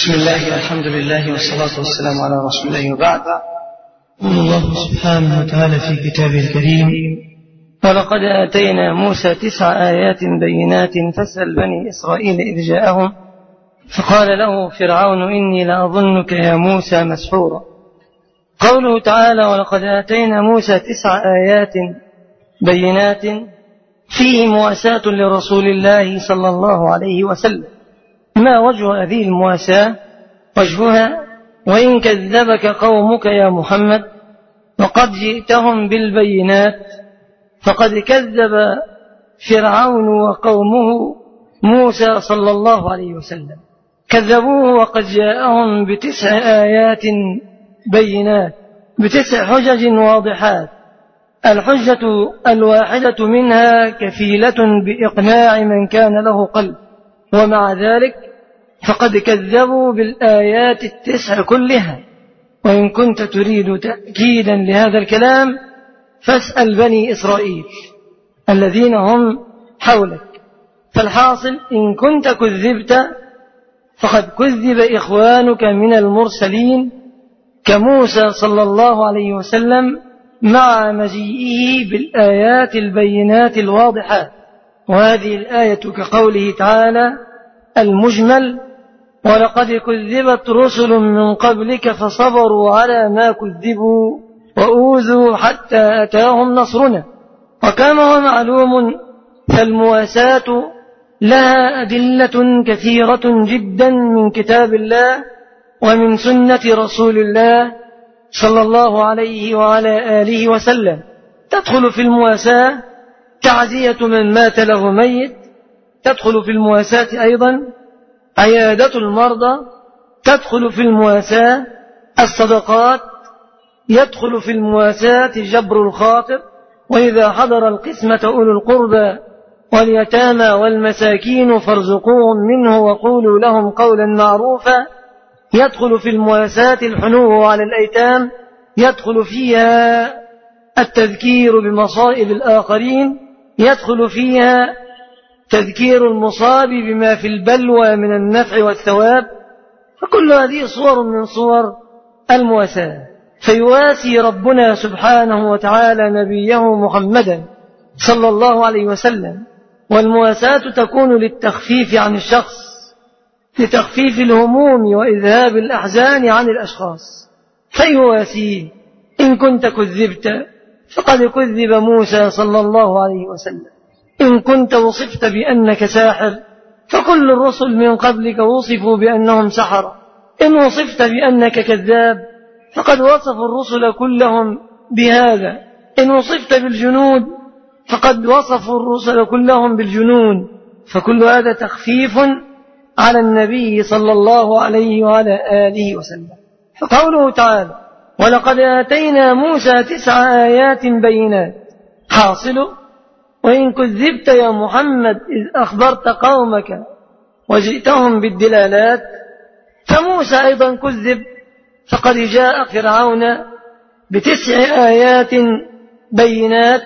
بسم الله والحمد لله والصلاة والسلام على رسول الله وبعد. قال الله سبحانه وتعالى في كتابه الكريم: ولقد آتينا موسى 9 آيات بينات فاسأل بني إسرائيل إذ جاءهم فقال له فرعون إني لأظنك يا موسى مسحورا. قوله تعالى: ولقد آتينا موسى 9 آيات بينات فيه مواساة لرسول الله صلى الله عليه وسلم. ما وجه هذه المواساة؟ وجهها: وإن كذبك قومك يا محمد وقد جئتهم بالبينات فقد كذب فرعون وقومه موسى صلى الله عليه وسلم، كذبوه وقد جاءهم ب9 آيات بينات، ب9 حجج واضحات. الحجة الواحدة منها كفيلة بإقناع من كان له قلب، ومع ذلك فقد كذبوا بالآيات 9 كلها. وإن كنت تريد تأكيدا لهذا الكلام فاسأل بني إسرائيل الذين هم حولك. فالحاصل إن كنت كذبت فقد كذب إخوانك من المرسلين كموسى صلى الله عليه وسلم مع مجيئه بالآيات البينات الواضحات. وهذه الآية كقوله تعالى المجمل: ولقد كذبت رسل من قبلك فصبروا على ما كذبوا وأوذوا حتى أتاهم نصرنا. وكما هو معلوم فالمواساة لها أدلة كثيرة جدا من كتاب الله ومن سنة رسول الله صلى الله عليه وعلى آله وسلم. تدخل في المواساة تعزية من مات له ميت، تدخل في المواساة أيضا عيادة المرضى، تدخل في المواساة الصدقات، يدخل في المواساة جبر الخاطر، وإذا حضر القسمة أولو القربى واليتامى والمساكين فارزقوهم منه وقولوا لهم قولا معروفا. يدخل في المواساة الحنو على الأيتام، يدخل فيها التذكير بمصائب الآخرين، يدخل فيها تذكير المصاب بما في البلوى من النفع والثواب. فكل هذه صور من صور المواساة. فيواسي ربنا سبحانه وتعالى نبيه محمدا صلى الله عليه وسلم، والمواساة تكون للتخفيف عن الشخص، لتخفيف الهموم وإذهاب الأحزان عن الأشخاص. فيواسيه: إن كنت كذبت فقد كذب موسى صلى الله عليه وسلم. إن كنت وصفت بأنك ساحر فكل الرسل من قبلك وصفوا بأنهم سحرة. إن وصفت بأنك كذاب فقد وصفوا الرسل كلهم بهذا. إن وصفت بالجنود فقد وصفوا الرسل كلهم بالجنون. فكل هذا تخفيف على النبي صلى الله عليه وعلى آله وسلم. فقوله تعالى: ولقد آتينا موسى 9 آيات بينات، حاصل: وإن كذبت يا محمد إذ أخبرت قومك وجئتهم بالدلالات فموسى أيضا كذب، فقد جاء فرعون ب9 آيات بينات،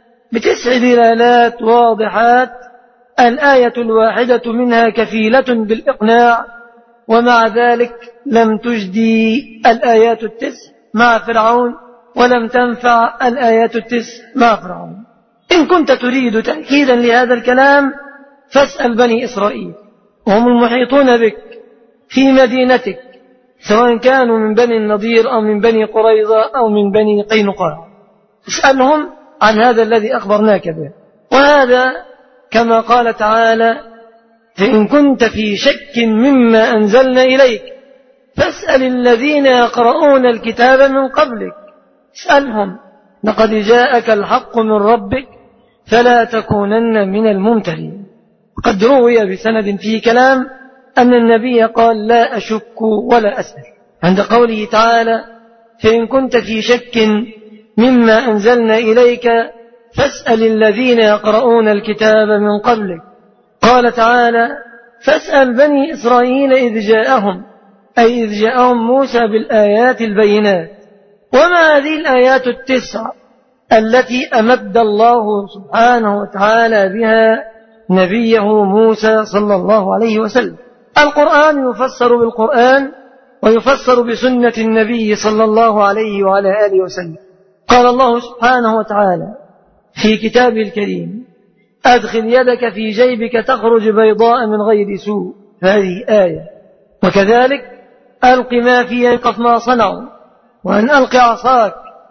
ب9 دلالات واضحات. الآية الواحدة منها كفيلة بالإقناع، ومع ذلك لم تجدي الآيات 9 مع فرعون، ولم تنفع الآيات 9 مع فرعون. إن كنت تريد تأكيدا لهذا الكلام فاسأل بني إسرائيل، وهم المحيطون بك في مدينتك، سواء كانوا من بني النضير أو من بني قريظة أو من بني قينقاع. اسألهم عن هذا الذي أخبرناك به. وهذا كما قال تعالى: فإن كنت في شك مما أنزلنا إليك فاسأل الذين يقرؤون الكتاب من قبلك. اسألهم لقد جاءك الحق من ربك فلا تكونن من الممترين. قد روي بسند فيه كلام أن النبي قال: لا أشك ولا أسأل، عند قوله تعالى: فإن كنت في شك مما أنزلنا إليك فاسأل الذين يقرؤون الكتاب من قبلك. قال تعالى: فاسأل بني إسرائيل إذ جاءهم، أي إذ جاءهم موسى بالآيات البينات. وما هذه الآيات 9 التي أمد الله سبحانه وتعالى بها نبيه موسى صلى الله عليه وسلم؟ القرآن يفسر بالقرآن ويفسر بسنة النبي صلى الله عليه وعلى آله وسلم. قال الله سبحانه وتعالى في كتابه الكريم: أدخل يدك في جيبك تخرج بيضاء من غير سوء. هذه آية. وكذلك: ألق ما في يدك ما صنعوا وأن ألق عصاك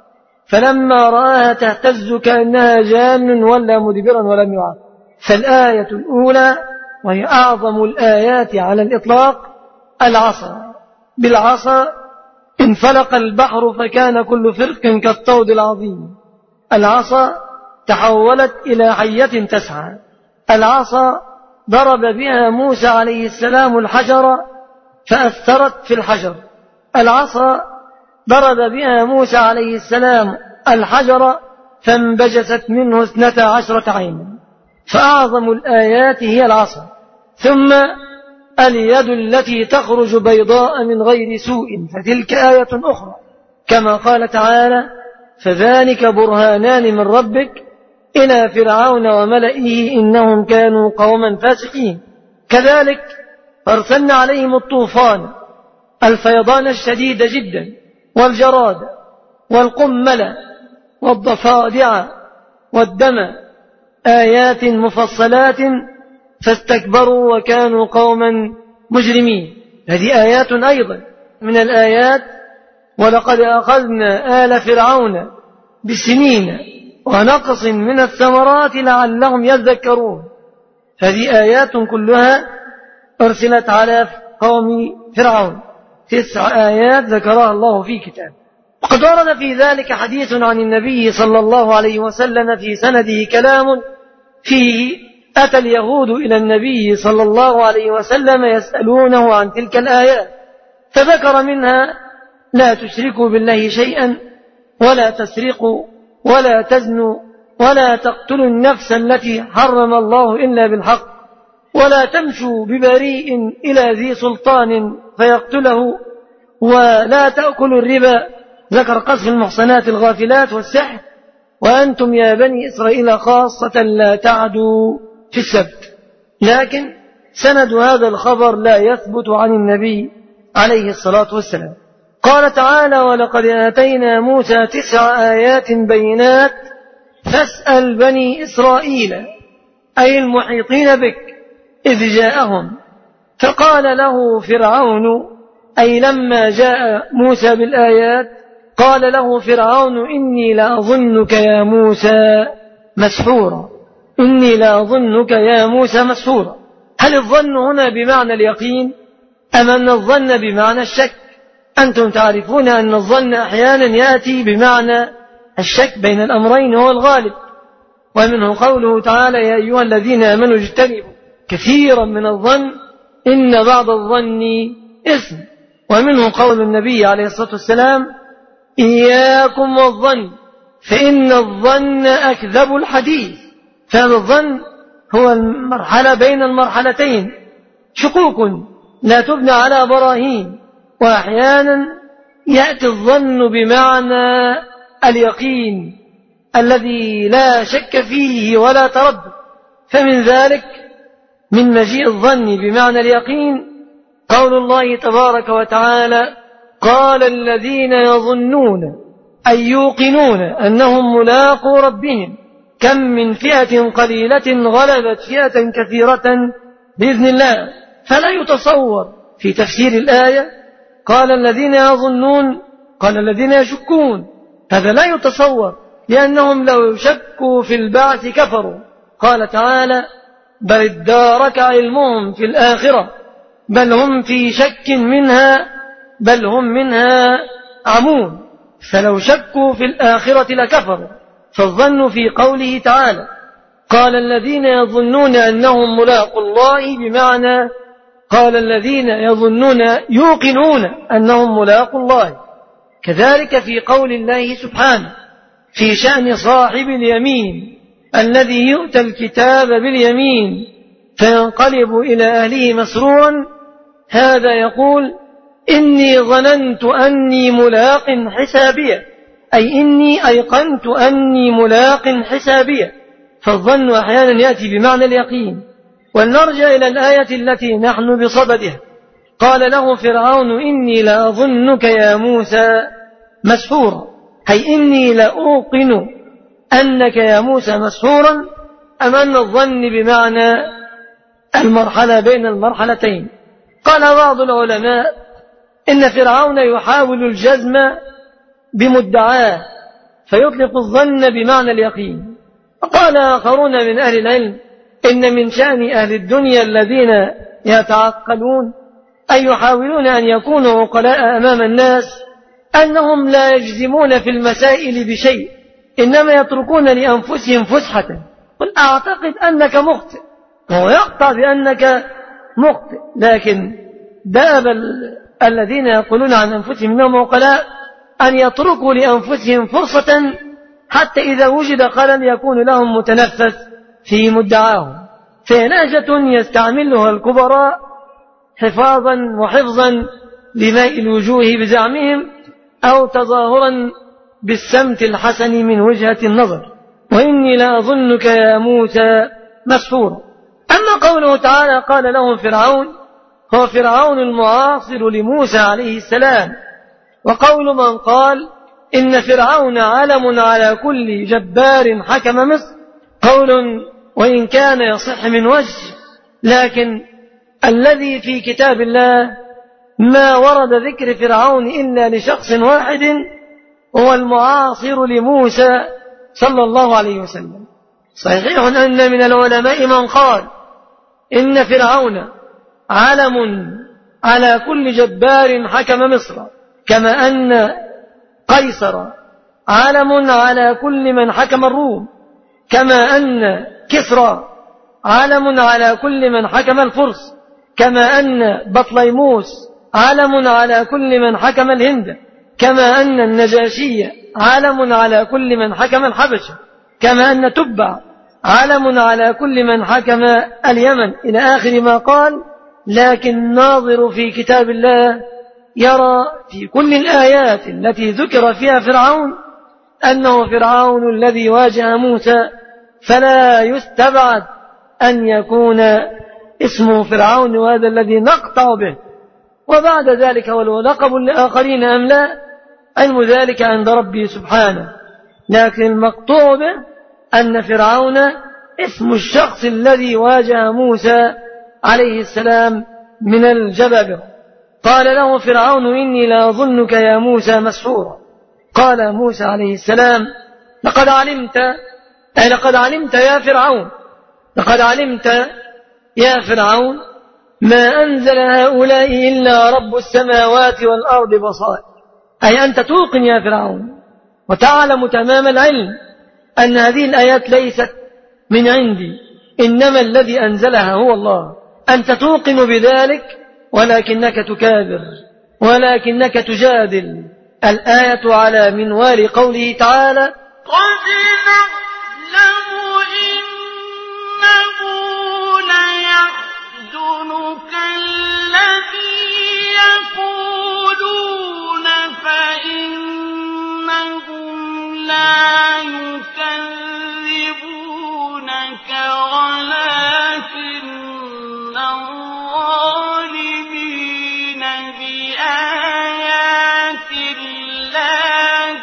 فلما رآها تهتز كأنها جان ولا مدبرا ولم يعاقب. فالآية الأولى وهي أعظم الآيات على الإطلاق العصا. بالعصا انفلق البحر فكان كل فرق كالطود العظيم. العصا تحولت إلى حية تسعى. العصا ضرب بها موسى عليه السلام الحجر فأثرت في الحجر. العصا ضرب بها موسى عليه السلام الحجر فانبجست منه 12 عينا. فأعظم الآيات هي العصا. ثم اليد التي تخرج بيضاء من غير سوء، فتلك آية أخرى، كما قال تعالى: فذلك برهانان من ربك إلى فرعون وملئه إنهم كانوا قوما فاسقين. كذلك أرسلنا عليهم الطوفان، الفيضان الشديد جدا، والجراد والقمل والضفادع والدم، آيات مفصلات فاستكبروا وكانوا قوما مجرمين. هذه آيات أيضا من الآيات: ولقد أخذنا آل فرعون بالسنين ونقص من الثمرات لعلهم يذكرون. هذه آيات كلها أرسلت على قوم فرعون، 9 آيات ذكرها الله في كتاب. وقد ورد في ذلك حديث عن النبي صلى الله عليه وسلم في سنده كلام فيه: أتى اليهود إلى النبي صلى الله عليه وسلم يسألونه عن تلك الآيات، فذكر منها: لا تشركوا بالله شيئا، ولا تسرقوا، ولا تزنوا، ولا تقتلوا النفس التي حرم الله إلا بالحق، ولا تمشوا ببريء إلى ذي سلطان فيقتله، ولا تأكلوا الربا. ذكر قذف المحصنات الغافلات والسحر. وأنتم يا بني إسرائيل خاصة لا تعدوا في السبت. لكن سند هذا الخبر لا يثبت عن النبي عليه الصلاة والسلام. قال تعالى: ولقد آتينا موسى 9 آيات بينات فاسأل بني إسرائيل، أي المحيطين بك، إذ جاءهم فقال له فرعون، أي لما جاء موسى بالآيات قال له فرعون: إني لأظنك يا موسى مسحورا. إني لأظنك يا موسى مسحورا. هل الظن هنا بمعنى اليقين أم أن الظن بمعنى الشك؟ أنتم تعرفون أن الظن أحيانا يأتي بمعنى الشك، بين الأمرين هو الغالب. ومنه قوله تعالى: يا أيها الذين آمنوا اجتنبوا كثيرا من الظن إن بعض الظن إثم. ومنه قول النبي عليه الصلاة والسلام: إياكم والظن فإن الظن أكذب الحديث. فهذا الظن هو المرحلة بين المرحلتين، شكوك لا تبنى على براهين. وأحيانا يأتي الظن بمعنى اليقين الذي لا شك فيه ولا تردد. فمن ذلك، من مجيء الظن بمعنى اليقين، قول الله تبارك وتعالى: قال الذين يظنون أي يوقنون أنهم ملاقو ربهم كم من فئة قليلة غلبت فئة كثيرة بإذن الله. فلا يتصور في تفسير الآية قال الذين يظنون، قال الذين يشكون، هذا لا يتصور، لأنهم لو شكوا في البعث كفروا. قال تعالى: بل ادارك علمهم في الآخرة بل هم في شك منها بل هم منها عمون. فلو شكوا في الآخرة لكفروا. فالظن في قوله تعالى: قال الذين يظنون أنهم ملاقوا الله، بمعنى قال الذين يظنون يوقنون أنهم ملاقوا الله. كذلك في قول الله سبحانه في شأن صاحب اليمين الذي يؤتى الكتاب باليمين فينقلب إلى أهله مسرورا، هذا يقول: إني ظننت أني ملاق حسابية، أي إني أيقنت أني ملاق حسابية. فالظن أحيانا يأتي بمعنى اليقين، ولنرجع إلى الآية التي نحن بصددها. قال له فرعون إني لأظنك يا موسى مسحورا، أي إني لأوقن أنك يا موسى مسحورا، أم أن الظن بمعنى المرحلة بين المرحلتين. قال بعض العلماء إن فرعون يحاول الجزم بمدعاه فيطلق الظن بمعنى اليقين. وقال آخرون من أهل العلم إن من شأن أهل الدنيا الذين يتعقلون أي يحاولون أن يكونوا عقلاء أمام الناس أنهم لا يجزمون في المسائل بشيء، إنما يتركون لأنفسهم فسحة. قل أعتقد أنك مخطئ، وهو يقطع بأنك مخطئ، لكن داب الذين يقولون عن أنفسهم إنهم عقلاء أن يتركوا لأنفسهم فرصة حتى إذا وجد خلل يكون لهم متنفس في مدعاهم، فهي نهجة يستعملها الكبراء حفاظا وحفظا لماء الوجوه بزعمهم، أو تظاهرا بالسمت الحسن من وجهة النظر. وإني لأظنك يا موسى مسحورا. أما قوله تعالى قال لهم فرعون، هو فرعون المعاصر لموسى عليه السلام. وقول من قال إن فرعون علم على كل جبار حكم مصر قول وإن كان يصح من وجه، لكن الذي في كتاب الله ما ورد ذكر فرعون إلا لشخص واحد هو المعاصر لموسى صلى الله عليه وسلم. صحيح أن من العلماء من قال إن فرعون علم على كل جبار حكم مصر، كما أن قيصر علم على كل من حكم الروم، كما أن كسرى علم على كل من حكم الفرس، كما أن بطليموس علم على كل من حكم الهند، كما أن النجاشي علم على كل من حكم الحبشة، كما أن تبع علم على كل من حكم اليمن، إلى آخر ما قال. لكن الناظر في كتاب الله يرى في كل الآيات التي ذكر فيها فرعون أنه فرعون الذي واجه موسى، فلا يستبعد أن يكون اسمه فرعون، وهذا الذي نقطع به. وبعد ذلك ولو لقب لآخرين أم لا، علم ذلك عند ربي سبحانه، لكن المقطوع به أن فرعون اسم الشخص الذي واجه موسى عليه السلام من الجبابرة. قال له فرعون إني لأظنك يا موسى مسحورا. قال موسى عليه السلام لقد علمت يا فرعون، لقد علمت يا فرعون ما أنزل هؤلاء إلا رب السماوات والأرض بصائر، أي أنت توقن يا فرعون وتعلم تمام العلم أن هذه الآيات ليست من عندي، إنما الذي أنزلها هو الله. أنت توقن بذلك، ولكنك تكابر، ولكنك تجادل. الآية على منوال قوله تعالى قد نعلم إنه ليحزنك الذي يقولون، فإنهم لا يكذبونك ولكن الظالمين بآيات الله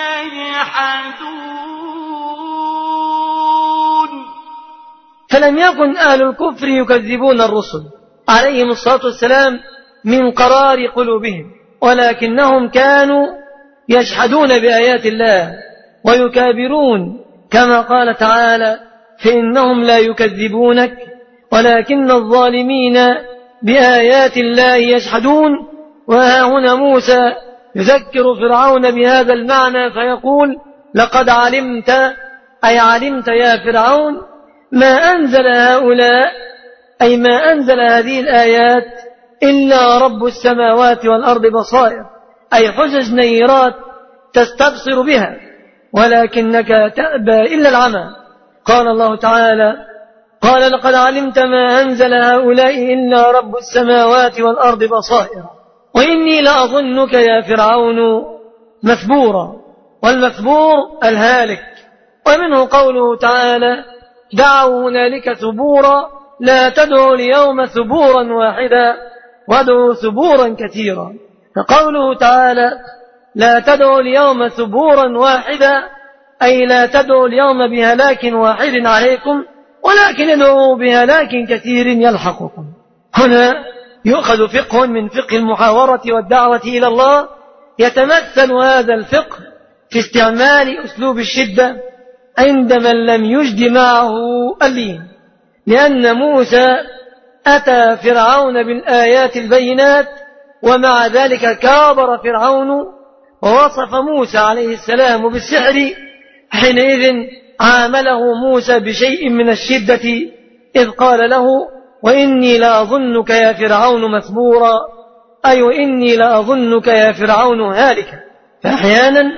يجحدون. فلم يكن أهل الكفر يكذبون الرسل عليهم الصلاة والسلام من قرار قلوبهم، ولكنهم كانوا يجحدون بآيات الله ويكابرون، كما قال تعالى فإنهم لا يكذبونك ولكن الظالمين بآيات الله يجحدون. وها هنا موسى يذكر فرعون بهذا المعنى فيقول لقد علمت، أي علمت يا فرعون ما أنزل هؤلاء، أي ما أنزل هذه الآيات إلا رب السماوات والأرض بصائر، أي حجج نيرات تستبصر بها، ولكنك تأبى إلا العمى. قال الله تعالى قال لقد علمت ما أنزل هؤلاء إلا رب السماوات والأرض بصائر وإني لأظنك يا فرعون مثبورا. والمثبور الهالك. ومنه قوله تعالى دعوا هنالك ثبورا لا تدعوا اليوم ثبورا واحدا وادعوا ثبورا كثيرا. فقوله تعالى لا تدعوا اليوم ثبورا واحدا أي لا تدعوا اليوم بهلاك واحد عليكم، ولكن ادعوا بهلاك كثير يلحقكم. هنا يؤخذ فقه من فقه المحاورة والدعوة إلى الله، يتمثل هذا الفقه في استعمال أسلوب الشدة عند من لم يجد معه اللين، لأن موسى أتى فرعون بالآيات البينات، ومع ذلك كابر فرعون ووصف موسى عليه السلام بالسحر. حينئذ عامله موسى بشيء من الشدة إذ قال له وإني لأظنك يا فرعون مثبورا، أي وإني لأظنك يا فرعون هالكا. فأحيانا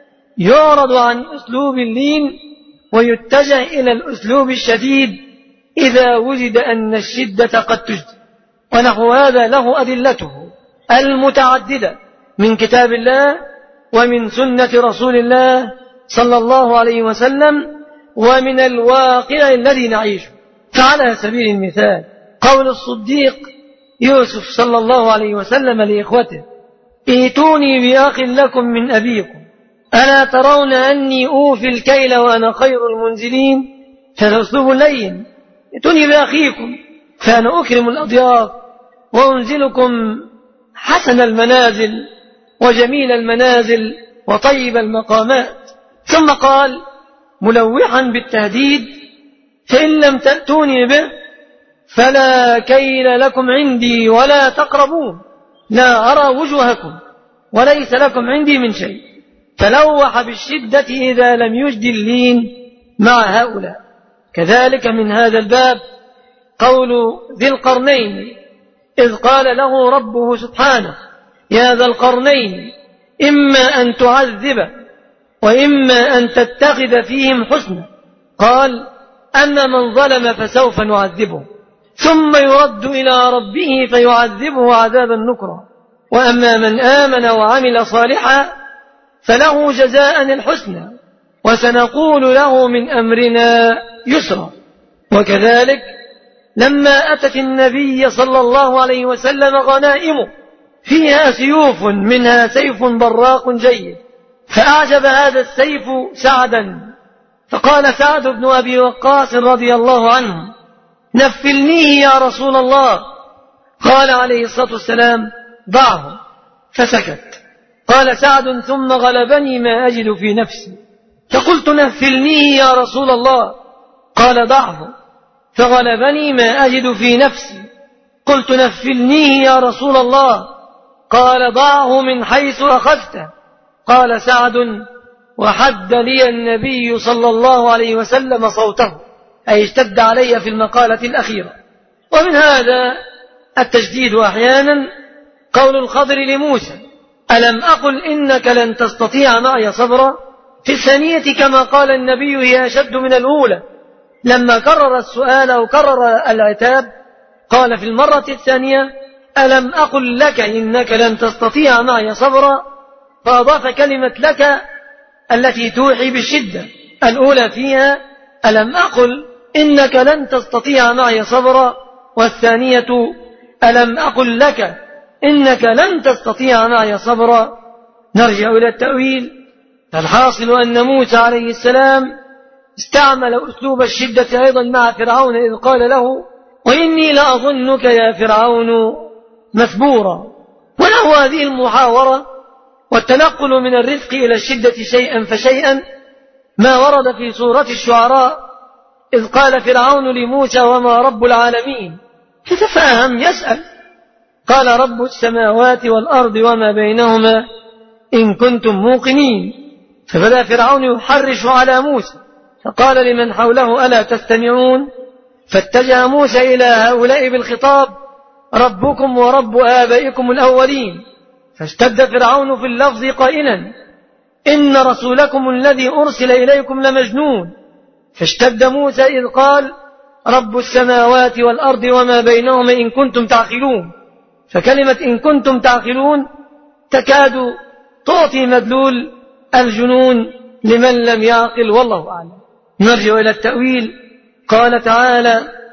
يعرض عن أسلوب اللين ويتجه إلى الأسلوب الشديد إذا وجد أن الشدة قد تجد، ونحو هذا له أدلته المتعددة من كتاب الله ومن سنة رسول الله صلى الله عليه وسلم ومن الواقع الذي نعيشه. فعلى سبيل المثال قول الصديق يوسف صلى الله عليه وسلم لإخوته ائتوني بأخ لكم من أبيكم ألا ترون أني أوفي الكيل وأنا خير المنزلين. هذا أسلوب لين، ائتوني بأخيكم فأنا أكرم الأضياف وأنزلكم حسن المنازل وجميل المنازل وطيب المقامات. ثم قال ملوحا بالتهديد فإن لم تأتوني به فلا كيل لكم عندي ولا تقربون، لا أرى وجوهكم وليس لكم عندي من شيء. فلوح بالشدة إذا لم يجد اللين مع هؤلاء. كذلك من هذا الباب قول ذي القرنين إذ قال له ربه سبحانه يا ذا القرنين إما أن تعذب وإما أن تتخذ فيهم حسنا. قال أما من ظلم فسوف نعذبه ثم يرد إلى ربه فيعذبه عذابا نكرا، وأما من آمن وعمل صالحا فله جزاء الحسنى وسنقول له من أمرنا يسرا. وكذلك لما أتت النبي صلى الله عليه وسلم غنائمه فيها سيوف منها سيف براق جيد، فأعجب هذا السيف سعدا، فقال سعد بن أبي وقاص رضي الله عنه نفلنيه يا رسول الله. قال عليه الصلاة والسلام ضعه، فسكت. قال سعد ثم غلبني ما أجد في نفسي فقلت نفلنيه يا رسول الله. قال ضعه، فغلبني ما أجد في نفسي قلت نفلنيه يا رسول الله. قال ضعه من حيث أخذته. قال سعد وحد لي النبي صلى الله عليه وسلم صوته، أي اشتد علي في المقالة الأخيرة. ومن هذا التجديد أحيانا قول الخضر لموسى ألم أقل إنك لن تستطيع معي صبرا. في الثانية كما قال النبي هي أشد من الأولى، لما كرر السؤال أو كرر العتاب قال في المرة الثانية ألم أقل لك إنك لن تستطيع معي صبرا، فأضاف كلمة لك التي توحي بالشدة. الأولى فيها ألم أقل إنك لن تستطيع معي صبرا، والثانية ألم أقل لك إنك لن تستطيع معي صبرا. نرجع إلى التأويل. فالحاصل أن موسى عليه السلام استعمل أسلوب الشدة أيضا مع فرعون إذ قال له وإني لأظنك يا فرعون مثبورا. وله هذه المحاورة والتنقل من الرفق إلى الشدة شيئا فشيئا ما ورد في سورة الشعراء إذ قال فرعون لموسى وما رب العالمين، فتفهم يسأل. قال رب السماوات والأرض وما بينهما إن كنتم موقنين. فبدأ فرعون يحرش على موسى فقال لمن حوله ألا تستمعون. فاتجه موسى إلى هؤلاء بالخطاب ربكم ورب آبائكم الأولين. فاشتد فرعون في اللفظ قائلا إن رسولكم الذي أرسل إليكم لمجنون. فاشتد موسى إذ قال رب السماوات والأرض وما بينهما إن كنتم تعقلون. فكلمة إن كنتم تعقلون تكاد تعطي مدلول الجنون لمن لم يعقل، والله أعلم. نرجع إلى التأويل. قال تعالى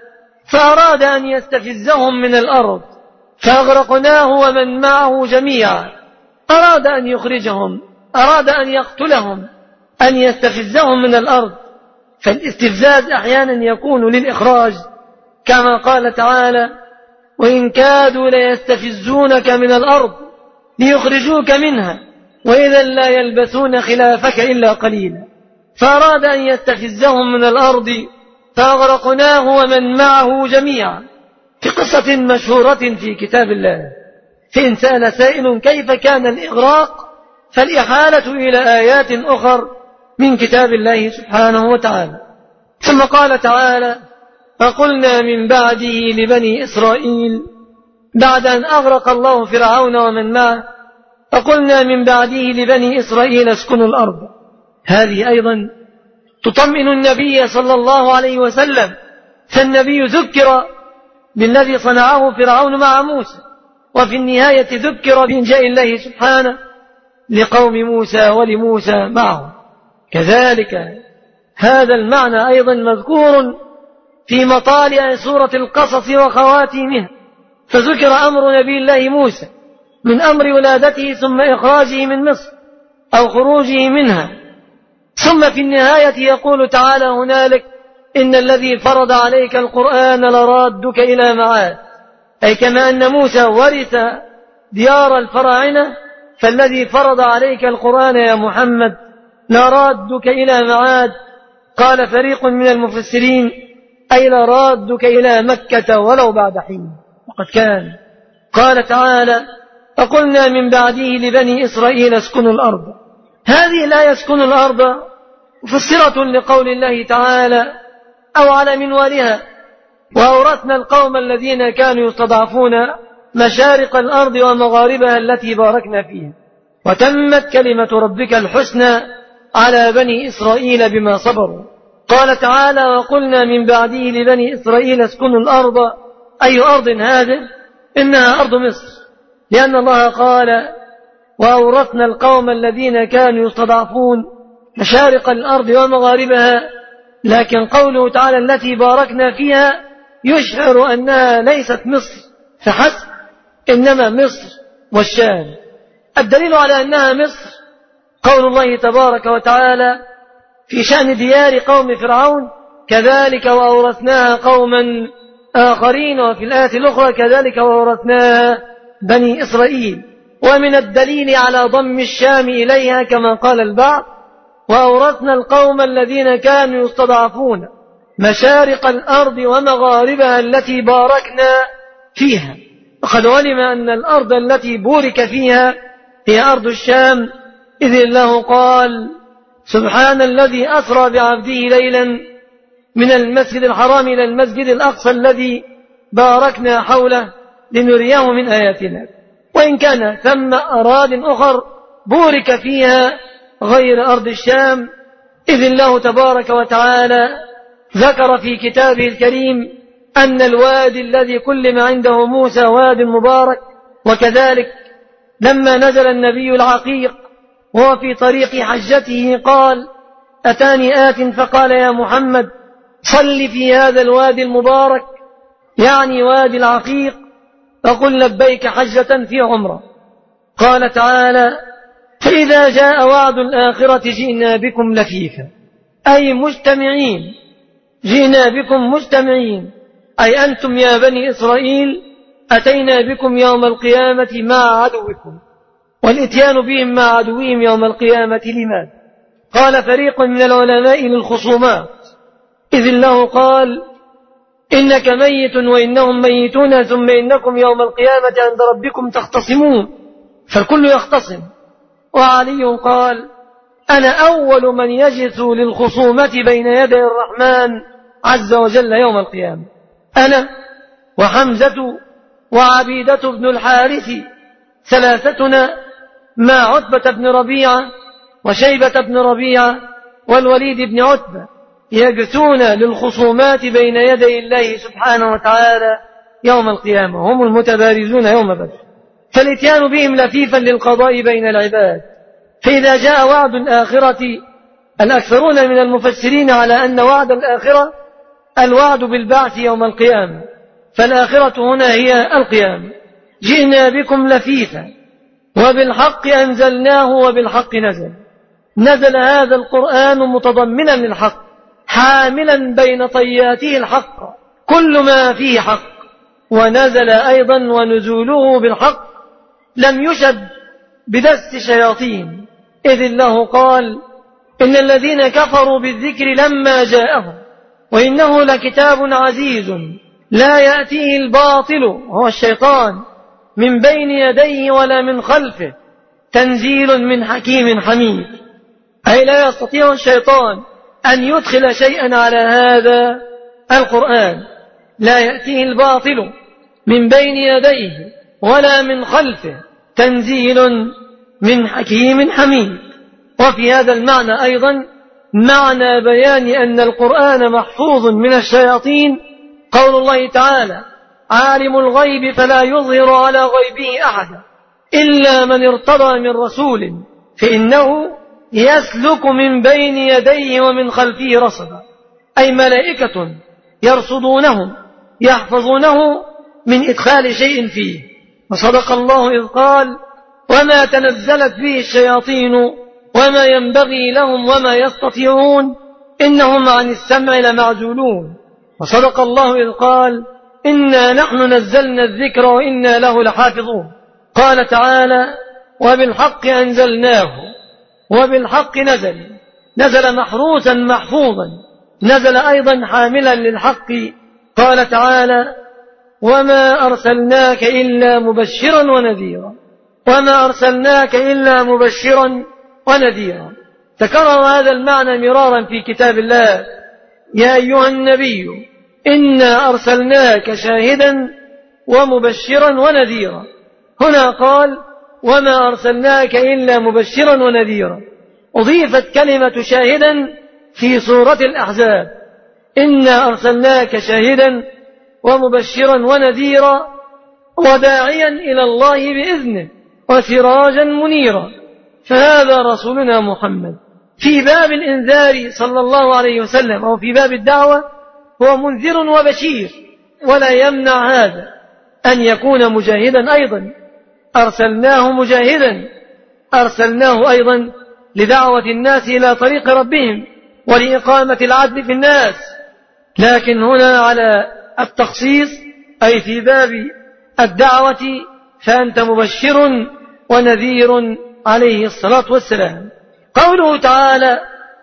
فأراد أن يستفزهم من الأرض فأغرقناه ومن معه جميعا. أراد أن يخرجهم، أراد أن يقتلهم، أن يستفزهم من الأرض. فالاستفزاز أحيانا يكون للإخراج، كما قال تعالى: وإن كادوا ليستفزونك من الأرض ليخرجوك منها وإذا لا يلبثون خلافك إلا قليلا. فأراد أن يستفزهم من الأرض فأغرقناه ومن معه جميعا، في قصة مشهورة في كتاب الله. فإن سأل سائل كيف كان الإغراق، فالإحالة إلى آيات أخر من كتاب الله سبحانه وتعالى. ثم قال تعالى: فقلنا من بعده لبني إسرائيل، بعد أن أغرق الله فرعون ومن معه، فقلنا من بعده لبني إسرائيل اسكنوا الأرض. هذه أيضا تطمئن النبي صلى الله عليه وسلم، فالنبي ذكر بالذي صنعه فرعون مع موسى، وفي النهاية ذكر بإنجاء الله سبحانه لقوم موسى ولموسى معه. كذلك هذا المعنى أيضا مذكور في مطالع سورة القصص وخواتيمها، فذكر أمر نبي الله موسى من أمر ولادته ثم إخراجه من مصر أو خروجه منها، ثم في النهاية يقول تعالى هنالك: إن الذي فرض عليك القرآن لرادك إلى معاد. أي كما أن موسى ورث ديار الفراعنة، فالذي فرض عليك القرآن يا محمد لرادك إلى معاد. قال فريق من المفسرين: أي لرادك إلى مكة ولو بعد حين. وقد كان. قال تعالى: فقلنا من بعده لبني إسرائيل اسكنوا الأرض. هذه لا يسكن الأرض مفسرة لقول الله تعالى: أو على منوالها، وأورثنا القوم الذين كانوا يستضعفون مشارق الأرض ومغاربها التي باركنا فيها وتمت كلمة ربك الحسنى على بني إسرائيل بما صبروا. قال تعالى: وقلنا من بعده لبني إسرائيل اسكنوا الأرض. أي أرض هذه؟ إنها أرض مصر، لأن الله قال: وأورثنا القوم الذين كانوا يستضعفون مشارق الأرض ومغاربها. لكن قوله تعالى التي باركنا فيها يشعر أنها ليست مصر فحسب، إنما مصر والشام. الدليل على أنها مصر قول الله تبارك وتعالى في شأن ديار قوم فرعون: كذلك وأورثناها قوما آخرين. وفي الآية الأخرى: كذلك وأورثناها بني إسرائيل. ومن الدليل على ضم الشام إليها كما قال البعض: وأورثنا القوم الذين كانوا يستضعفون مشارق الأرض ومغاربها التي باركنا فيها. وقد علم أن الأرض التي بورك فيها هي أرض الشام، إذ الله قال: سبحان الذي أسرى بعبده ليلا من المسجد الحرام إلى المسجد الأقصى الذي باركنا حوله لنريه من آياتنا. وإن كان ثم أراضٍ أخر بورك فيها غير أرض الشام، إذ الله تبارك وتعالى ذكر في كتابه الكريم أن الوادي الذي كلم عنده موسى واد مبارك. وكذلك لما نزل النبي العقيق وهو في طريق حجته قال: أتاني آت فقال: يا محمد صل في هذا الوادي المبارك، يعني وادي العقيق. فقل: لبيك حجة في عمرة. قال تعالى: فإذا جاء وعد الآخرة جئنا بكم لفيفا، أي مجتمعين. جئنا بكم مجتمعين، أي أنتم يا بني إسرائيل أتينا بكم يوم القيامة مع عدوكم. والإتيان بهم مع عدوهم يوم القيامة لماذا؟ قال فريق من العلماء للخصومات، إذ الله قال: إنك ميت وإنهم ميتون ثم إنكم يوم القيامة عند ربكم تختصمون. فالكل يختصم. وعلي قال: أنا أول من يجث للخصومة بين يدي الرحمن عز وجل يوم القيامة، أنا وحمزة وعبيدة بن الحارث ثلاثتنا مع عتبة بن ربيعة وشيبة بن ربيعة والوليد بن عتبة يجثون للخصومات بين يدي الله سبحانه وتعالى يوم القيامة، هم المتبارزون يوم بدر. فالاتيان بهم لفيفا للقضاء بين العباد. فإذا جاء وعد الآخرة، الأكثرون من المفسرين على أن وعد الآخرة الوعد بالبعث يوم القيامة، فالآخرة هنا هي القيامة. جئنا بكم لفيفا وبالحق أنزلناه وبالحق نزل هذا القرآن متضمنا للحق، حاملا بين طياته الحق، كل ما فيه حق، ونزل أيضا ونزوله بالحق لم يشد بدس شياطين، إذ الله قال إن الذين كفروا بالذكر لما جاءهم وإنه لكتاب عزيز لا يأتيه الباطل، هو الشيطان، من بين يديه ولا من خلفه، تنزيل من حكيم حميد. أي لا يستطيع الشيطان أن يدخل شيئا على هذا القرآن، لا يأتيه الباطل من بين يديه ولا من خلفه، تنزيل من حكيم حميد. وفي هذا المعنى أيضا معنى بيان أن القرآن محفوظ من الشياطين قول الله تعالى: عالم الغيب فلا يظهر على غيبه أحدا إلا من ارتضى من رسول فإنه يسلك من بين يديه ومن خلفه رصدا، أي ملائكة يرصدونه يحفظونه من إدخال شيء فيه. وصدق الله إذ قال: وما تنزلت به الشياطين وما ينبغي لهم وما يستطيعون إنهم عن السمع لمعزولون. وصدق الله إذ قال: إنا نحن نزلنا الذكر وإنا له لحافظون. قال تعالى: وبالحق أنزلناه وبالحق نزل محروسا محفوظا، نزل أيضا حاملا للحق. قال تعالى: وما أرسلناك إلا مبشرا ونذيرا، وما أرسلناك إلا مبشرا ونذيرا. تكرر هذا المعنى مرارا في كتاب الله: يا أيها النبي إنا أرسلناك شاهدا ومبشرا ونذيرا. هنا قال: وما أرسلناك إلا مبشرا ونذيرا، أضيفت كلمة شاهدا في سورة الأحزاب: إنا أرسلناك شاهدا ومبشرا ونذيرا وداعيا إلى الله بإذنه وسراجا منيرا. فهذا رسولنا محمد في باب الإنذار صلى الله عليه وسلم أو في باب الدعوة هو منذر وبشير، ولا يمنع هذا أن يكون مجاهدا أيضا. أرسلناه مجاهدا، أرسلناه أيضا لدعوة الناس إلى طريق ربهم ولإقامة العدل في الناس. لكن هنا على التخصيص، أي في باب الدعوة فأنت مبشر ونذير عليه الصلاة والسلام. قوله تعالى: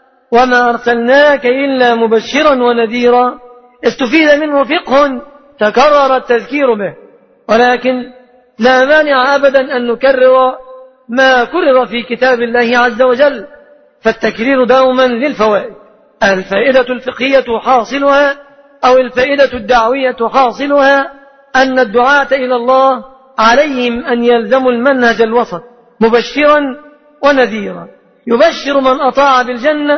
وما أرسلناك إلا مبشرا ونذيرا، استفيد منه فقه تكرر التذكير به، ولكن لا مانع أبدا أن نكرر ما كرر في كتاب الله عز وجل، فالتكرير دوما للفوائد. الفائدة الفقهية حاصلها أو الفائدة الدعوية حاصلها أن الدعاة إلى الله عليهم أن يلزموا المنهج الوسط، مبشرا ونذيرا، يبشر من أطاع بالجنة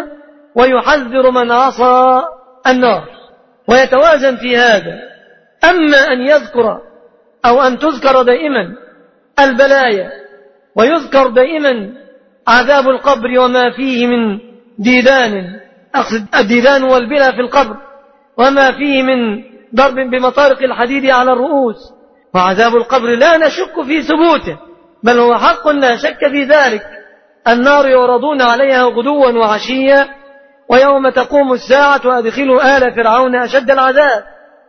ويحذر من عصى النار، ويتوازن في هذا. أما أن يذكر أو أن تذكر دائما البلايا ويذكر دائما عذاب القبر وما فيه من ديدان، أقصد الديدان والبلا في القبر، وما فيه من ضرب بمطارق الحديد على الرؤوس، وعذاب القبر لا نشك في ثبوته، بل هو حق لا شك في ذلك. النار يعرضون عليها غدوا وعشيا ويوم تقوم الساعة وأدخلوا آل فرعون أشد العذاب.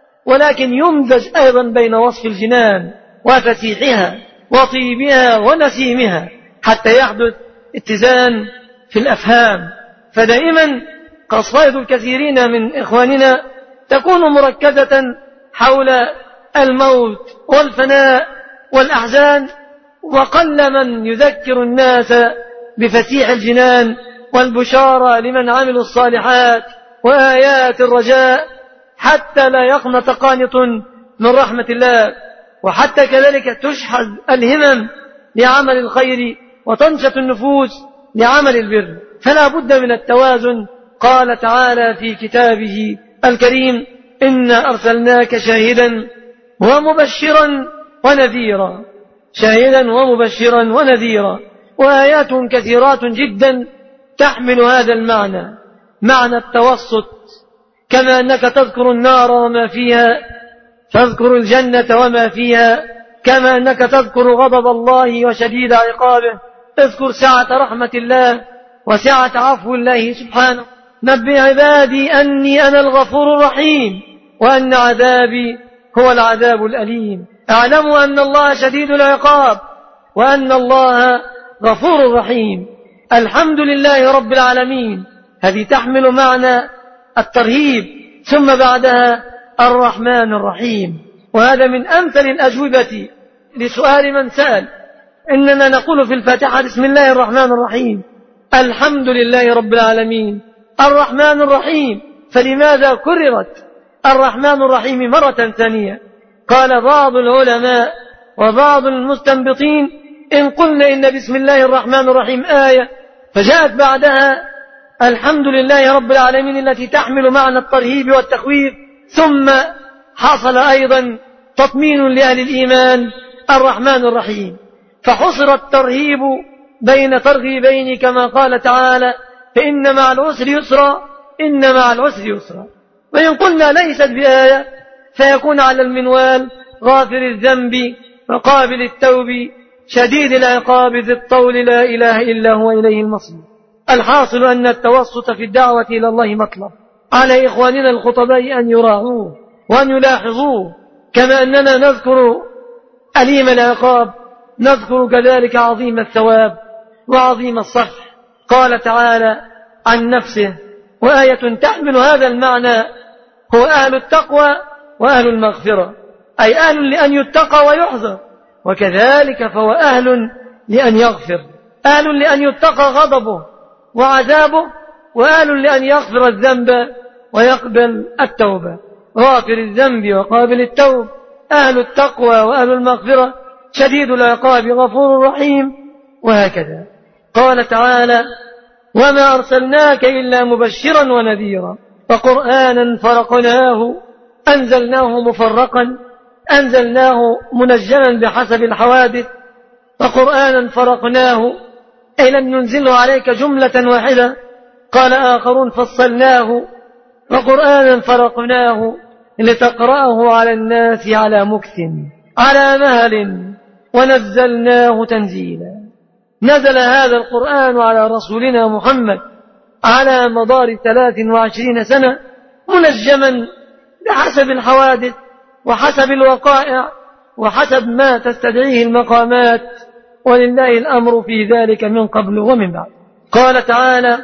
ولكن يمزج أيضا بين وصف الجنان وفسيحها وطيبها ونسيمها حتى يحدث اتزان في الأفهام. فدائما قصائد الكثيرين من إخواننا تكون مركزة حول الموت والفناء والأحزان، وقل من يذكر الناس بفسيح الجنان والبشارة لمن عملوا الصالحات وآيات الرجاء، حتى لا يقنط قانط من رحمة الله، وحتى كذلك تشحذ الهمم لعمل الخير وتنشط النفوس لعمل البر. فلا بد من التوازن. قال تعالى في كتابه الكريم: إنا أرسلناك شاهدا ومبشرا ونذيرا، شاهدا ومبشرا ونذيرا. وآيات كثيرات جدا تحمل هذا المعنى، معنى التوسط كما أنك تذكر النار وما فيها تذكر الجنة وما فيها، كما أنك تذكر غضب الله وشديد عقابه، اذكر سعة رحمة الله وسعة عفو الله سبحانه. نبئ عبادي أني أنا الغفور الرحيم وأن عذابي هو العذاب الأليم. اعلموا أن الله شديد العقاب وأن الله غفور رحيم. الحمد لله رب العالمين، هذه تحمل معنى الترهيب. ثم بعدها الرحمن الرحيم، وهذا من أمثل الأجوبة لسؤال من سأل. إننا نقول في الفاتحة بسم الله الرحمن الرحيم، الحمد لله رب العالمين الرحمن الرحيم، فلماذا كررت الرحمن الرحيم مرة ثانية؟ قال بعض العلماء وبعض المستنبطين إن قلنا إن بسم الله الرحمن الرحيم آية فجاءت بعدها الحمد لله رب العالمين التي تحمل معنى الترهيب والتخويف، ثم حصل أيضا تطمين لأهل الإيمان الرحمن الرحيم، فحصر الترهيب بين ترغيبين كما قال تعالى فإن مع العسر يسرا إن مع العسر يسرا. وإن قلنا ليست بآية فيكون على المنوال غافر الذنب وقابل التوب شديد العقاب ذي الطول لا إله إلا هو إليه المصير. الحاصل أن التوسط في الدعوة إلى الله مطلب، على إخواننا الخطباء أن يراعوه وأن يلاحظوه، كما أننا نذكر أليم العقاب نذكر كذلك عظيم الثواب وعظيم الصفح. قال تعالى عن نفسه وآية تحمل هذا المعنى هو أهل التقوى وأهل المغفرة، أي أهل لأن يتقى ويحذر، وكذلك فهو أهل لأن يغفر، أهل لأن يتقى غضبه وعذابه، وأهل لأن يغفر الذنب ويقبل التوبة. غافر الذنب وقابل التوب، أهل التقوى وأهل المغفرة، شديد العقاب غفور رحيم، وهكذا. قال تعالى وما أرسلناك إلا مبشرا ونذيرا وقرآنا فرقناه أنزلناه مفرقا، أنزلناه منجما بحسب الحوادث، وقرآنا فرقناه أي لم ننزله عليك جملة واحدة. قال آخرون فصلناه وقرآنا فرقناه لتقرأه على الناس على مكث على مهل ونزلناه تنزيلا. نزل هذا القرآن على رسولنا محمد على مدار 23 سنة منجما بحسب الحوادث وحسب الوقائع وحسب ما تستدعيه المقامات، ولله الأمر في ذلك من قبل ومن بعد. قال تعالى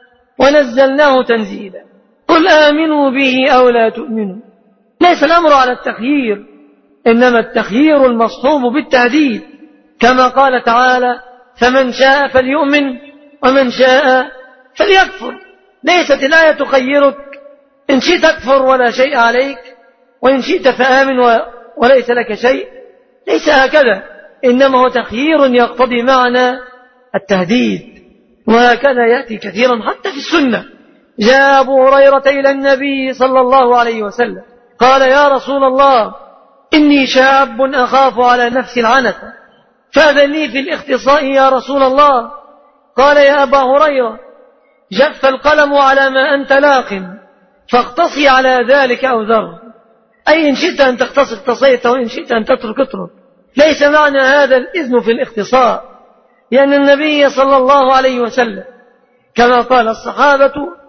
ونزلناه تنزيلا قل آمنوا به أو لا تؤمنوا. ليس الأمر على التخيير، إنما التخيير المصحوب بالتهديد، كما قال تعالى فمن شاء فليؤمن ومن شاء فليكفر. ليست الآية تخيرك إن شئت تكفر ولا شيء عليك، وإن شئت فآمن وليس لك شيء، ليس هكذا، إنما هو تخيير يقتضي معنى التهديد. وهكذا يأتي كثيرا حتى في السنة. جاء أبو هريرة إلى النبي صلى الله عليه وسلم قال يا رسول الله إني شاب أخاف على نفسي العنة فأذن لي في الاختصاء يا رسول الله. قال يا أبا هريرة جف القلم على ما أنت لاق فاقتصي على ذلك أو ذر، أي إن شئت أن تختص اختصيت وإن شئت أن تترك اترك. ليس معنى هذا الإذن في الاختصاء، لأن النبي صلى الله عليه وسلم كما قال الصحابة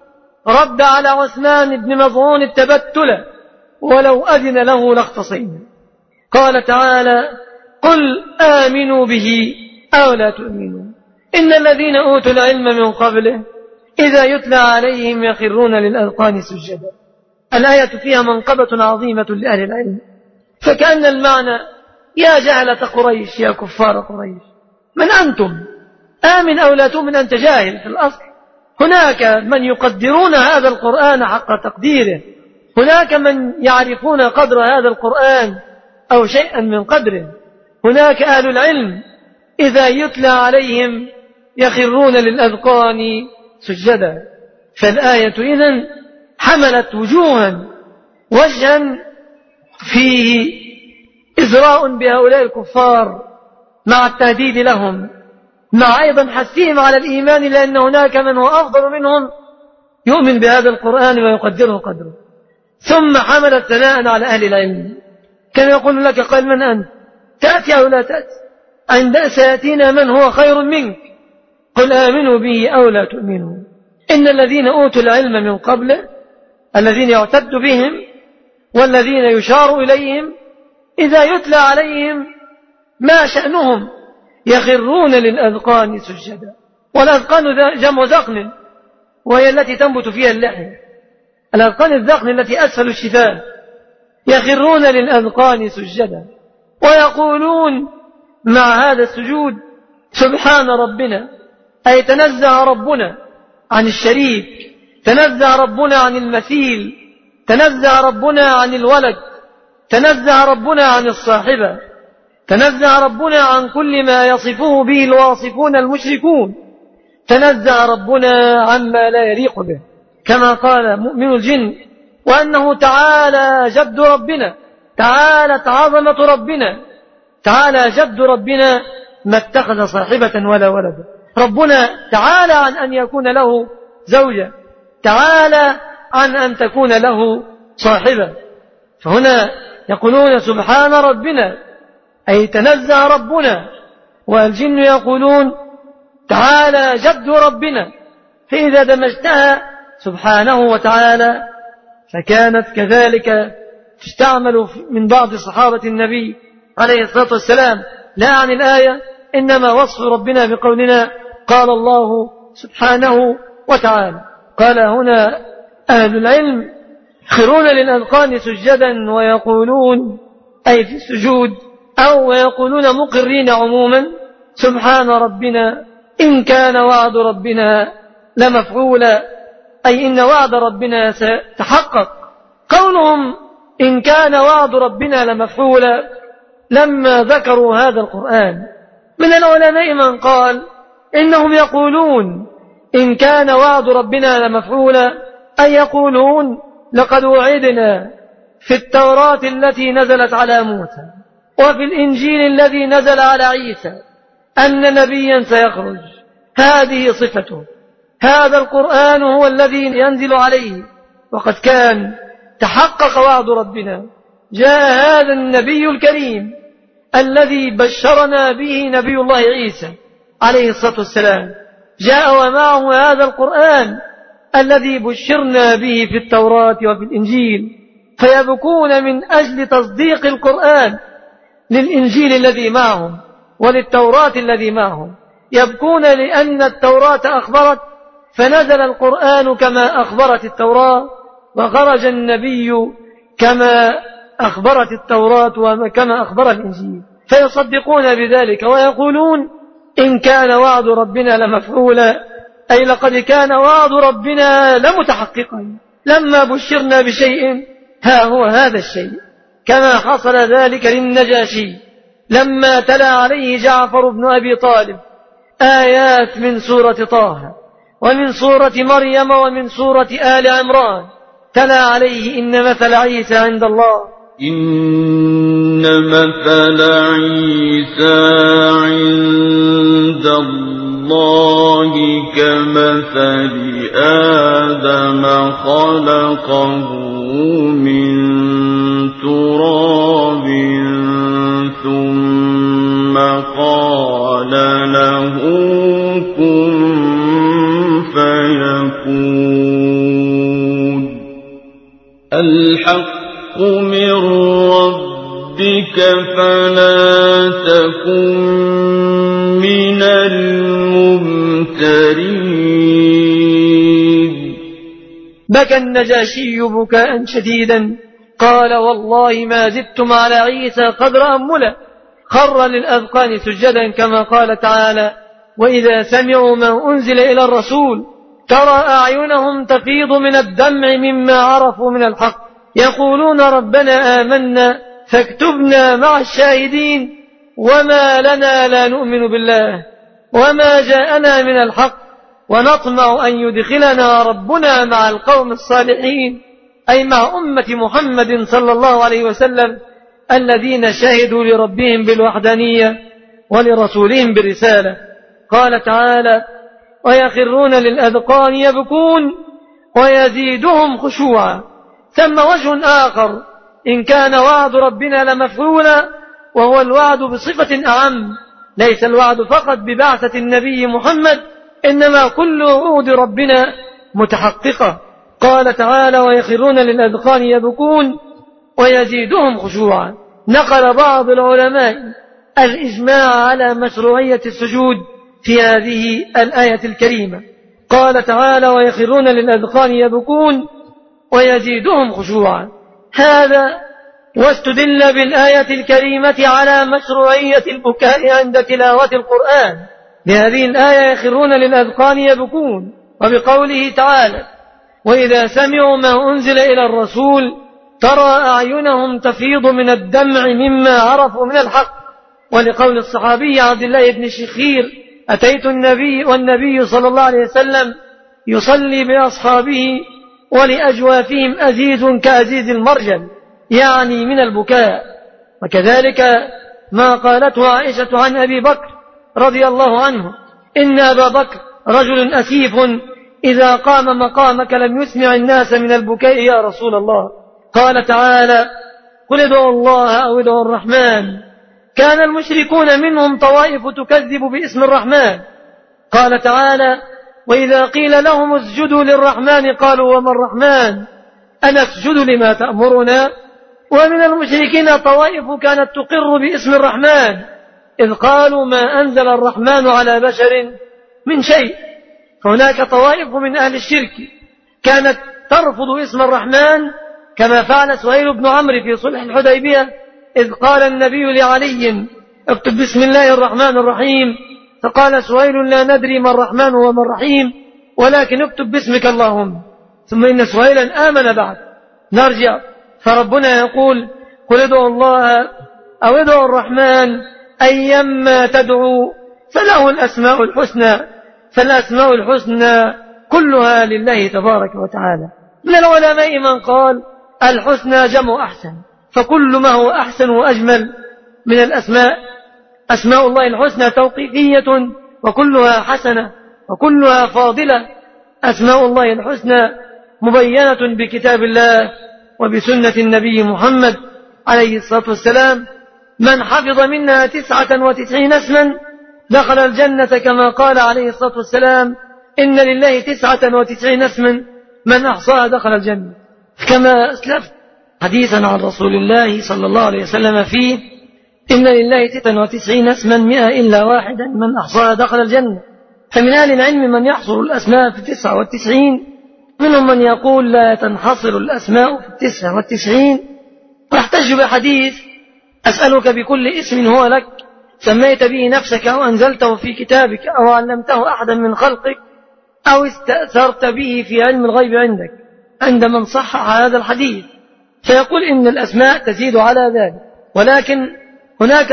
رد على عثمان بن مظعون التبتل ولو أذن له لاختصينا. قال تعالى قل آمنوا به أو لا تؤمنوا إن الذين أوتوا العلم من قبله إذا يتلى عليهم يخرون للأذقان سجدا. الآية فيها منقبة عظيمة لأهل العلم، فكأن المعنى يا جهلة قريش يا كفار قريش من أنتم؟ آمن أو لا تؤمن أنت جاهل في الأصل. هناك من يقدرون هذا القرآن حق تقديره، هناك من يعرفون قدر هذا القرآن أو شيئا من قدره، هناك أهل العلم إذا يتلى عليهم يخرون للأذقان سجدا. فالآية إذن حملت وجوها، وجها فيه إزراء بهؤلاء الكفار مع التهديد لهم، مع أيضا حثهم على الإيمان، لأن هناك من هو أفضل منهم يؤمن بهذا القرآن ويقدره قدره. ثم حمل الثناء على أهل العلم. كان يقول لك قال من أنت؟ تأتي أو لا تأتي؟ عند سيأتينا من هو خير منك، قل آمنوا به أو لا تؤمنوا. إن الذين أوتوا العلم من قبله الذين يعتد بهم والذين يشار إليهم إذا يتلى عليهم ما شأنهم يخرون للأذقان سجدا. والأذقان جمع ذقن، وهي التي تنبت فيها اللحية. الأذقان الذقن التي أسفل الشفاه. يخرون للأذقان سجدا ويقولون مع هذا السجود سبحان ربنا، أي تنزه ربنا عن الشريك، تنزه ربنا عن المثيل، تنزه ربنا عن الولد، تنزه ربنا عن الصاحبة، تنزه ربنا عن كل ما يصفه به الواصفون المشركون، تنزه ربنا عما لا يليق به، كما قال مؤمن الجن وأنه تعالى جد ربنا، تعالت عظمة ربنا، تعالى جد ربنا ما اتخذ صاحبة ولا ولدا. ربنا تعالى عن أن يكون له زوجة، تعالى عن أن تكون له صاحبة. فهنا يقولون سبحان ربنا أي تنزه ربنا، والجن يقولون تعالى جد ربنا. فإذا دمجتها سبحانه وتعالى فكانت كذلك تستعمل من بعض صحابة النبي عليه الصلاة والسلام لا عن الآية، إنما وصف ربنا بقولنا قال الله سبحانه وتعالى. قال هنا أهل العلم يخرون للأذقان سجدا ويقولون أي في السجود أو يقولون مقرين عموما سبحان ربنا إن كان وعد ربنا لمفعولا، أي إن وعد ربنا سيتحقق. قولهم إن كان وعد ربنا لمفعولا لما ذكروا هذا القرآن من العلماء من قال إنهم يقولون إن كان وعد ربنا لمفعولا أي يقولون لقد وعدنا في التوراة التي نزلت على موسى وفي الإنجيل الذي نزل على عيسى أن نبيا سيخرج، هذه صفته، هذا القرآن هو الذي ينزل عليه، وقد كان تحقق وعد ربنا. جاء هذا النبي الكريم الذي بشرنا به نبي الله عيسى عليه الصلاة والسلام، جاء ومعه هذا القرآن الذي بشرنا به في التوراة وفي الإنجيل، فيبكون من أجل تصديق القرآن للإنجيل الذي معهم وللتوراة الذي معهم، يبكون لأن التوراة أخبرت فنزل القرآن كما أخبرت التوراة، وخرج النبي كما أخبرت التوراة وكما أخبر الإنجيل، فيصدقون بذلك ويقولون إن كان وعد ربنا لمفعولا، أي لقد كان وعد ربنا لمتحققا، لما بشرنا بشيء ها هو هذا الشيء، كما حصل ذلك للنجاشي لما تلا عليه جعفر بن أبي طالب آيات من سورة طه ومن سورة مريم ومن سورة آل عمران، تلا عليه إن مثل عيسى عند الله، إن مثل عيسى عند الله كمثل آدم خلقه من تراب ثم قال له كن فيكون. الحق من ربك فلا تكن من الممترين. بكى النجاشي بكاء شديدا قال والله ما زدتم على عيسى قدر أمله، خر للأذقان سجدا كما قال تعالى وإذا سمعوا ما أنزل إلى الرسول ترى أعينهم تفيض من الدمع مما عرفوا من الحق يقولون ربنا آمنا فاكتبنا مع الشاهدين وما لنا لا نؤمن بالله وما جاءنا من الحق ونطمع أن يدخلنا ربنا مع القوم الصالحين، أي مع أمة محمد صلى الله عليه وسلم الذين شهدوا لربهم بالوحدانية ولرسولهم بالرسالة. قال تعالى ويخرون للأذقان يبكون ويزيدهم خشوعا، ثم وجه آخر إن كان وعد ربنا لمفعولا، وهو الوعد بصفة أعم، ليس الوعد فقط ببعثة النبي محمد، إنما كل وعود ربنا متحققة. قال تعالى: ويخرون للأذقان يبكون ويزيدهم خشوعا. نقل بعض العلماء الإجماع على مشروعية السجود في هذه الآية الكريمة. قال تعالى: ويخرون للأذقان يبكون ويزيدهم خشوعا. هذا واستدل بالآية الكريمة على مشروعية البكاء عند تلاوة القرآن، بهذه الآية: يخرون للأذقان يبكون، وبقوله تعالى: وإذا سمعوا ما أنزل إلى الرسول ترى أعينهم تفيض من الدمع مما عرفوا من الحق. ولقول الصحابي عبد الله بن شخير: أتيت النبي والنبي صلى الله عليه وسلم يصلي بأصحابه ولأجوافهم أزيز كأزيز المرجل، يعني من البكاء. وكذلك ما قالته عائشة عن أبي بكر رضي الله عنه: إن أبا بكر رجل أسيف إذا قام مقامك لم يسمع الناس من البكاء يا رسول الله. قال تعالى: قل ادعوا الله أو ادعوا الرحمن. كان المشركون منهم طوائف تكذب باسم الرحمن. قال تعالى: وإذا قيل لهم اسجدوا للرحمن قالوا وما الرحمن أنسجد لما تأمرنا. ومن المشركين طوائف كانت تقر باسم الرحمن، إذ قالوا ما أنزل الرحمن على بشر من شيء. فهناك طوائف من أهل الشرك كانت ترفض اسم الرحمن، كما فعل سهيل بن عمرو في صلح الحديبية، إذ قال النبي لعلي: اكتب بسم الله الرحمن الرحيم، فقال سهيل: لا ندري ما الرحمن وما الرحيم، ولكن اكتب باسمك اللهم. ثم إن سهيلا آمن بعد. نرجع، فربنا يقول: قل ادعوا الله أو ادعوا الرحمن أيما تدعوا فله الأسماء الحسنى. فالأسماء الحسنى كلها لله تبارك وتعالى. من العلماء من قال الحسنى جمع أحسن، فكل ما هو أحسن وأجمل من الأسماء. أسماء الله الحسنى توقيفية وكلها حسنة وكلها فاضلة. أسماء الله الحسنى مبينة بكتاب الله وبسنة النبي محمد عليه الصلاة والسلام. من حفظ منها 99 اسما دخل الجنة، كما قال عليه الصلاة والسلام: إن لله 99 اسما من أحصاها دخل الجنة. كما أسلفت حديثا عن رسول الله صلى الله عليه وسلم فيه: إن لله 99 اسما 100 إلا واحدا من أحصاها دخل الجنة. فمن أهل العلم من يحصر الأسماء في 99، منهم من يقول لا تنحصر الأسماء في 99. واحتج بحديث: أسألك بكل اسم هو لك سميت به نفسك أو أنزلته في كتابك أو علمته أحدا من خلقك أو استأثرت به في علم الغيب عندك، عند من صحح هذا الحديث. فيقول إن الأسماء تزيد على ذلك، ولكن هناك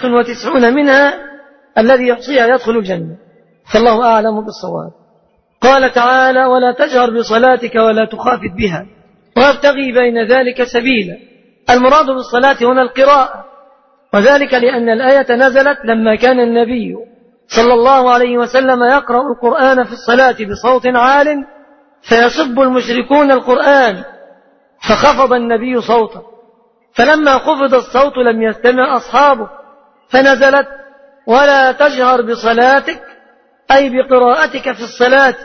99 منها الذي يحصيها يدخل الجنة، فالله أعلم بالصواب. قال تعالى: ولا تجهر بصلاتك ولا تخافت بها وابتغي بين ذلك سبيلا. المراد بالصلاة هنا القراءة، وذلك لأن الآية نزلت لما كان النبي صلى الله عليه وسلم يقرأ القرآن في الصلاة بصوت عال فيصب المشركون القرآن، فخفض النبي صوته، فلما خفض الصوت لم يستمع أصحابه، فنزلت: ولا تجهر بصلاتك أي بقراءتك في الصلاة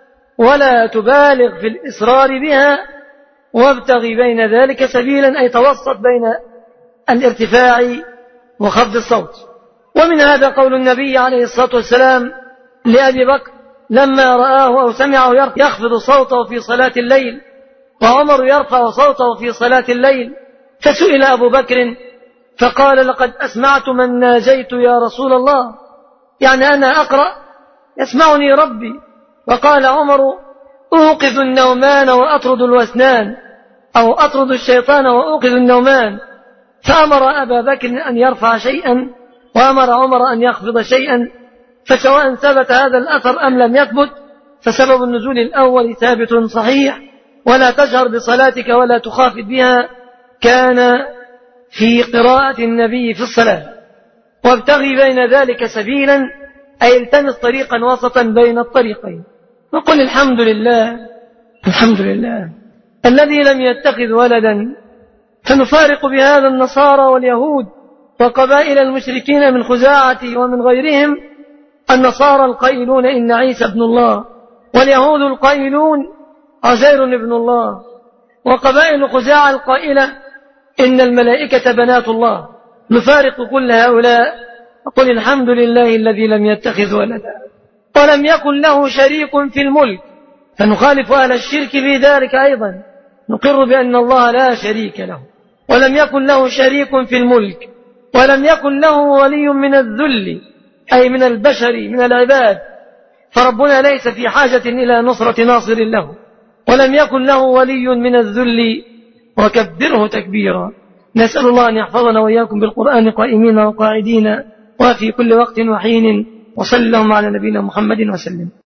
ولا تبالغ في الإصرار بها وابتغي بين ذلك سبيلا، أي توسط بين الارتفاع وخفض الصوت. ومن هذا قول النبي عليه الصلاة والسلام لأبي بكر لما رآه أو سمعه يخفض صوته في صلاة الليل، وعمر يرفع صوته في صلاة الليل، فسئل أبو بكر فقال: لقد أسمعت من ناجيت يا رسول الله، يعني أنا أقرأ يسمعني ربي. وقال عمر: أوقظ النومان وأطرد الوسنان، أو أطرد الشيطان وأوقظ النومان. فأمر أبا بكر أن يرفع شيئا وأمر عمر أن يخفض شيئا، فسواء ثبت هذا الأثر أم لم يثبت فسبب النزول الأول ثابت صحيح: ولا تجهر بصلاتك ولا تخافت بها كان في قراءة النبي في الصلاة. وابتغي بين ذلك سبيلا أي التمس طريقا وسطا بين الطريقين، وقل الحمد لله الحمد لله الذي لم يتخذ ولدا، فنفارق بهذا النصارى واليهود وقبائل المشركين من خزاعة ومن غيرهم. النصارى القائلون إن عيسى ابن الله، واليهود القائلون عزير ابن الله، وقبائل خزاعة القائلة إن الملائكة بنات الله. نفارق كل هؤلاء وقل الحمد لله الذي لم يتخذ ولدا ولم يكن له شريك في الملك، فنخالف أهل الشرك في ذلك أيضا، نقر بأن الله لا شريك له، ولم يكن له شريك في الملك، ولم يكن له ولي من الذل أي من البشر من العباد، فربنا ليس في حاجة إلى نصرة ناصر له، ولم يكن له ولي من الذل، وكبره تكبيرا. نسأل الله أن يحفظنا وإياكم بالقرآن قائمين وقاعدين وفي كل وقت وحين، وصلى اللهم على نبينا محمد وسلم.